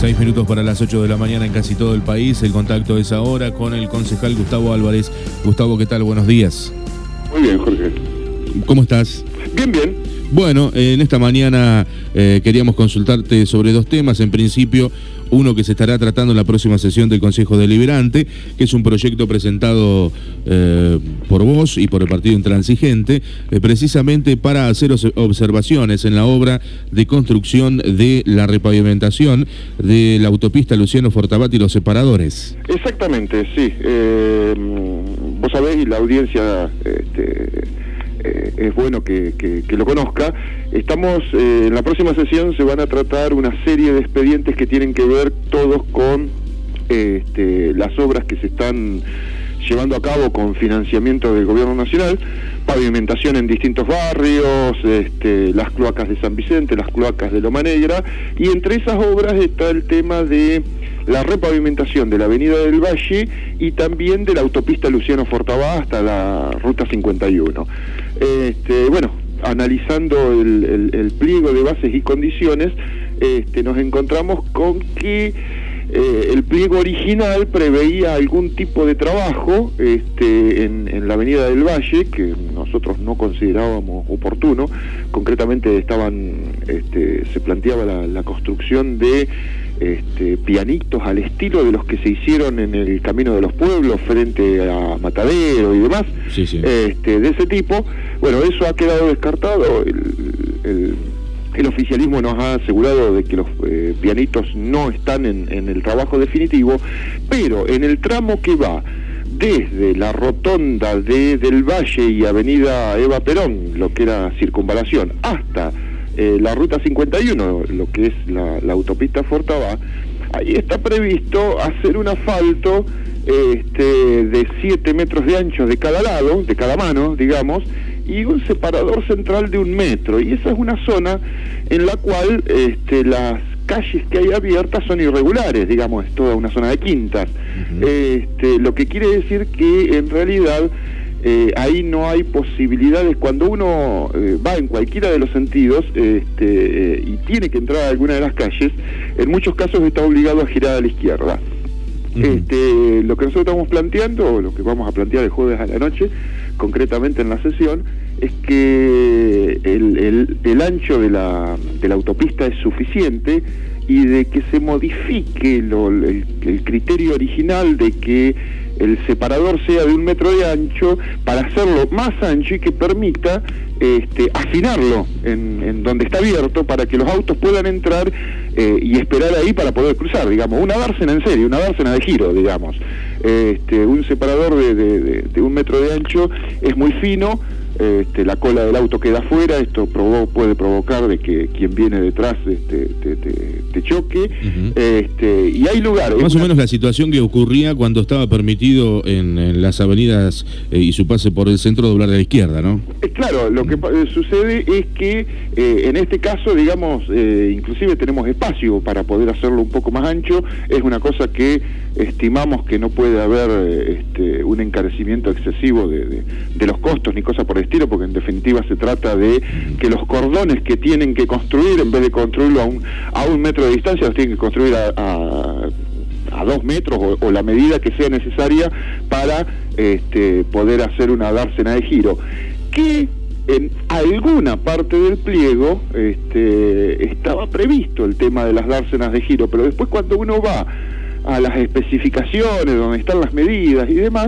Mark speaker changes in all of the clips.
Speaker 1: 6 minutos para las 8 de la mañana en casi todo el país. El contacto es ahora con el concejal Gustavo Álvarez. Gustavo, ¿qué tal? Buenos días.
Speaker 2: Muy bien, Jorge.
Speaker 1: ¿Cómo estás?
Speaker 2: Bien, bien.
Speaker 1: Bueno, en esta mañana queríamos consultarte sobre dos temas. En principio, uno que se estará tratando en la próxima sesión del Consejo Deliberante, que es un proyecto presentado por vos y por el Partido Intransigente, precisamente para hacer observaciones en la obra de construcción de la repavimentación de la autopista Luciano Fortabat y los separadores.
Speaker 2: Exactamente, sí. Vos sabés, y la audiencia es bueno que lo conozca. Estamos, en la próxima sesión se van a tratar una serie de expedientes que tienen que ver todos con las obras que se están llevando a cabo con financiamiento del Gobierno Nacional, pavimentación en distintos barrios, las cloacas de San Vicente, las cloacas de Loma Negra, y entre esas obras está el tema de la repavimentación de la Avenida del Valle y también de la autopista Luciano Fortabat hasta la Ruta 51. Bueno, analizando el pliego de bases y condiciones, nos encontramos con que el pliego original preveía algún tipo de trabajo en la Avenida del Valle que nosotros no considerábamos oportuno. Concretamente se planteaba la construcción de pianitos al estilo de los que se hicieron en el Camino de los Pueblos frente a Matadero y demás,
Speaker 1: sí.
Speaker 2: de ese tipo. Bueno, eso ha quedado descartado. El oficialismo nos ha asegurado de que los pianitos no están en el trabajo definitivo, pero en el tramo que va desde la rotonda del Valle y Avenida Eva Perón, lo que era Circunvalación, hasta la Ruta 51, lo que es la autopista Fortabat, ahí está previsto hacer un asfalto de 7 metros de ancho de cada lado, de cada mano, digamos, y un separador central de 1 metro, y esa es una zona en la cual las calles que hay abiertas son irregulares, digamos, es toda una zona de quintas. Lo que quiere decir que en realidad ahí no hay posibilidades. Cuando uno va en cualquiera de los sentidos y tiene que entrar a alguna de las calles, en muchos casos está obligado a girar a la izquierda. Lo que nosotros estamos planteando, lo que vamos a plantear el jueves a la noche, concretamente en la sesión, es que el ancho de la autopista es suficiente y de que se modifique el criterio original de que el separador sea de 1 metro de ancho para hacerlo más ancho y que permita afinarlo en donde está abierto para que los autos puedan entrar y esperar ahí para poder cruzar, digamos, una dársena en serio, una dársena de giro, digamos. Un separador de 1 metro de ancho es muy fino, la cola del auto queda afuera, esto puede provocar de que quien viene detrás te choque, y hay lugares.
Speaker 1: Más o menos la situación que ocurría cuando estaba permitido en las avenidas y su pase por el centro doblar a la izquierda, ¿no?
Speaker 2: Claro, lo que sucede es que en este caso, digamos, inclusive tenemos espacio para poder hacerlo un poco más ancho. Es una cosa que estimamos que no puede haber un encarecimiento excesivo de los costos ni cosa por el estilo, porque en definitiva se trata de que los cordones que tienen que construir, en vez de construirlo a 1 metro de distancia, los tienen que construir a 2 metros o la medida que sea necesaria para poder hacer una dársena de giro, que en alguna parte del pliego estaba previsto el tema de las dársenas de giro, pero después cuando uno va a las especificaciones donde están las medidas y demás,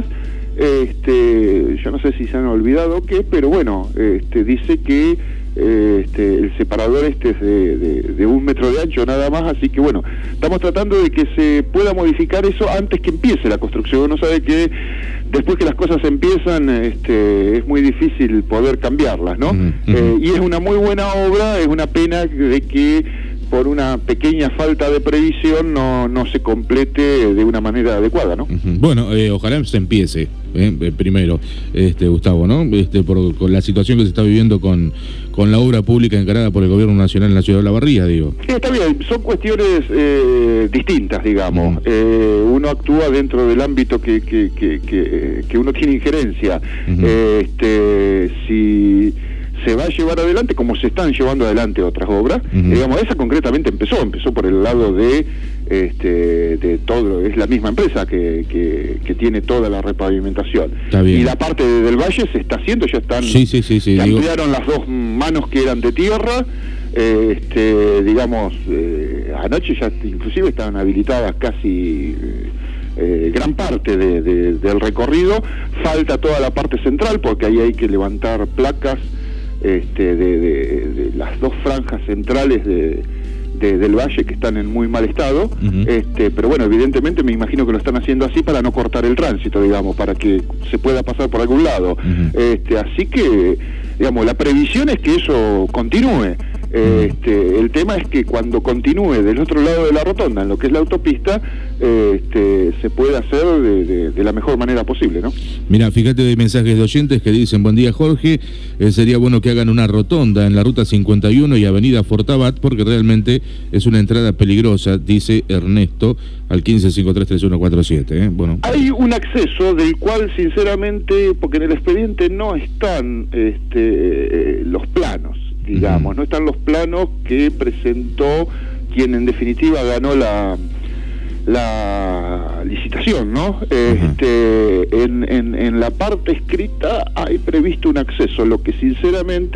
Speaker 2: yo no sé si se han olvidado o qué, pero bueno, dice que el separador es de 1 metro de ancho nada más, así que bueno, estamos tratando de que se pueda modificar eso antes que empiece la construcción. Uno sabe que después que las cosas empiezan, es muy difícil poder cambiarlas, ¿no? Y es una muy buena obra, es una pena de que por una pequeña falta de previsión no se complete de una manera adecuada, ¿no?
Speaker 1: Bueno, ojalá se empiece primero, Gustavo, ¿no? Con la situación que se está viviendo con la obra pública encarada por el Gobierno Nacional en la ciudad de Olavarría, digo.
Speaker 2: Sí, está bien, son cuestiones distintas, digamos. Uno actúa dentro del ámbito que uno tiene injerencia. Si se va a llevar adelante como se están llevando adelante otras obras. Digamos, esa concretamente empezó por el lado de todo, es la misma empresa que tiene toda la repavimentación. Y la parte del valle se está haciendo, ya están, ya ampliaron las dos manos que eran de tierra. Digamos, anoche ya inclusive estaban habilitadas casi gran parte del recorrido. Falta toda la parte central porque ahí hay que levantar placas de las dos franjas centrales del valle que están en muy mal estado. Pero bueno, evidentemente me imagino que lo están haciendo así para no cortar el tránsito, digamos, para que se pueda pasar por algún lado. Así que, digamos, la previsión es que eso continúe. El tema es que cuando continúe del otro lado de la rotonda, en lo que es la autopista, se puede hacer de la mejor manera posible, ¿no?
Speaker 1: Mira, fíjate, de mensajes de oyentes que dicen: buen día, Jorge, sería bueno que hagan una rotonda en la ruta 51 y avenida Fortabat, porque realmente es una entrada peligrosa, dice Ernesto, al 15533147. Bueno,
Speaker 2: hay un acceso del cual, sinceramente, porque en el expediente no están los planos, digamos, no están los planos que presentó quien en definitiva ganó la licitación, ¿no? En la parte escrita hay previsto un acceso, lo que sinceramente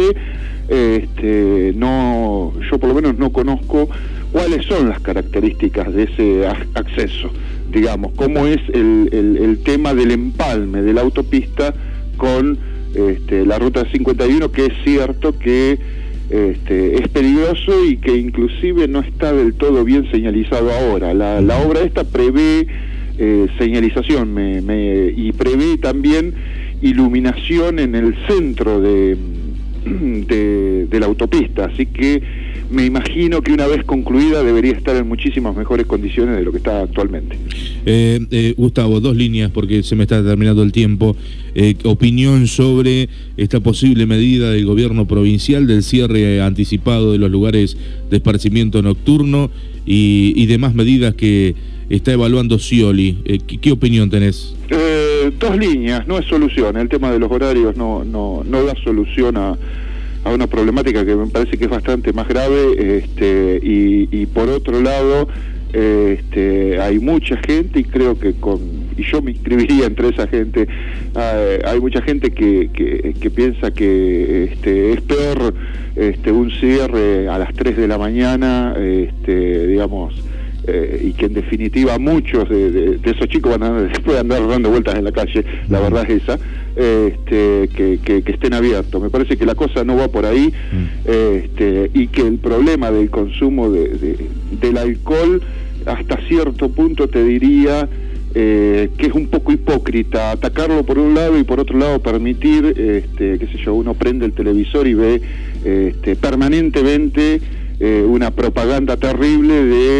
Speaker 2: no, yo por lo menos no conozco cuáles son las características de ese acceso, digamos, cómo es el tema del empalme de la autopista con la ruta 51, que es cierto que es peligroso y que inclusive no está del todo bien señalizado ahora. La obra esta prevé señalización y prevé también iluminación en el centro de la autopista, así que me imagino que una vez concluida debería estar en muchísimas mejores condiciones de lo que está actualmente.
Speaker 1: Gustavo, dos líneas porque se me está terminando el tiempo. Opinión sobre esta posible medida del gobierno provincial del cierre anticipado de los lugares de esparcimiento nocturno y demás medidas que está evaluando Scioli. ¿Qué opinión tenés?
Speaker 2: Dos líneas, no es solución. El tema de los horarios no da solución a una problemática que me parece que es bastante más grave, y por otro lado hay mucha gente, y creo que y yo me inscribiría entre esa gente, hay mucha gente que piensa que es peor un cierre a las 3 de la mañana, digamos, y que en definitiva muchos de esos chicos pueden andar dando vueltas en la calle, la verdad es esa, que estén abiertos. Me parece que la cosa no va por ahí, y que el problema del consumo del alcohol, hasta cierto punto te diría que es un poco hipócrita atacarlo por un lado y por otro lado permitir, qué sé yo, uno prende el televisor y ve permanentemente una propaganda terrible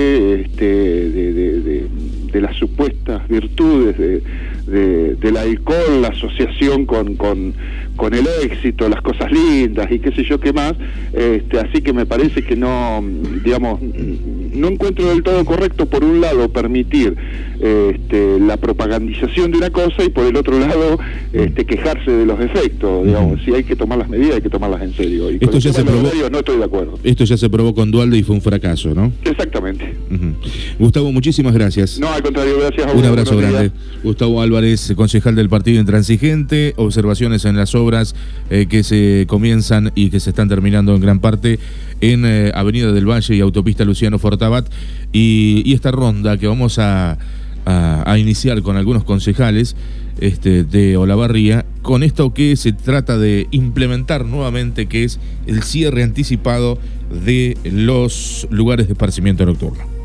Speaker 2: de las supuestas virtudes del alcohol, la asociación con el éxito, las cosas lindas y qué sé yo qué más, así que me parece que no, digamos, no encuentro del todo correcto por un lado permitir la propagandización de una cosa y por el otro lado quejarse de los efectos, digamos. Si hay que tomar las medidas hay que tomarlas en serio, y
Speaker 1: esto ya se probó,
Speaker 2: no estoy de acuerdo.
Speaker 1: Esto ya se probó con Duhalde y fue un fracaso, ¿no?
Speaker 2: Exactamente.
Speaker 1: Gustavo, muchísimas gracias.
Speaker 2: No, al contrario, gracias a vos.
Speaker 1: Un abrazo grande. Gustavo Álvarez, concejal del Partido Intransigente. Observaciones en las obras que se comienzan y que se están terminando en gran parte en Avenida del Valle y Autopista Luciano Fortabat, y esta ronda que vamos a iniciar con algunos concejales de Olavarría, con esto que se trata de implementar nuevamente, que es el cierre anticipado de los lugares de esparcimiento nocturno.